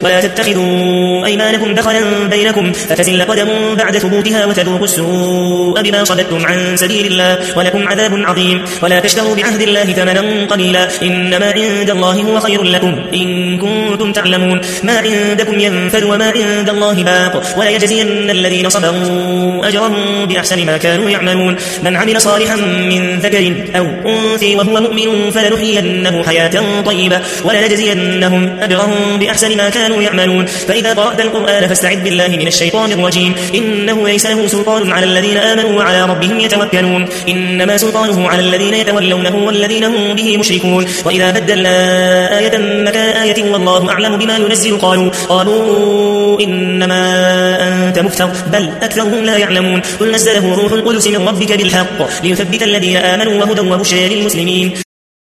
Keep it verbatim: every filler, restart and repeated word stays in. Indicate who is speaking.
Speaker 1: ولا تتخذوا أيمانكم دخلا بينكم فتزل قدم بعد ثبوتها وتذوقوا السوء بما صددتم عن سبيل الله ولكم عذاب عظيم. ولا تشتروا بعهد الله ثمنا قليلا إنما عند الله هو خير لكم إن كنتم تعلمون. ما عندكم ينفد وما عند الله باق ولا يجزين الذين صبروا أجرهم بأحسن ما كانوا يعملون. من عمل صالحا من ذكر أو أنثى وهو مؤمن فلنحيينه حياة طيبة ولنجزينهم أجرهم بأحسن ما كانوا يعملون. فإذا قرأت القرآن فاستعذ بالله من الشيطان الرجيم إنه ليس له سلطان على الذين آمنوا وعلى ربهم يتوكلون إنما سلطانه على الذين يتولونه والذين هم به مشركون. وإذا بدلنا آية مكان آية والله أعلم بما ينزل قالوا قالوا إنما أنت مفتر بل أكثرهم لا يعلمون. قل نزله روح القدس من ربك بالحق ليثبت الذين آمنوا وهدى وبشرى للمسلمين.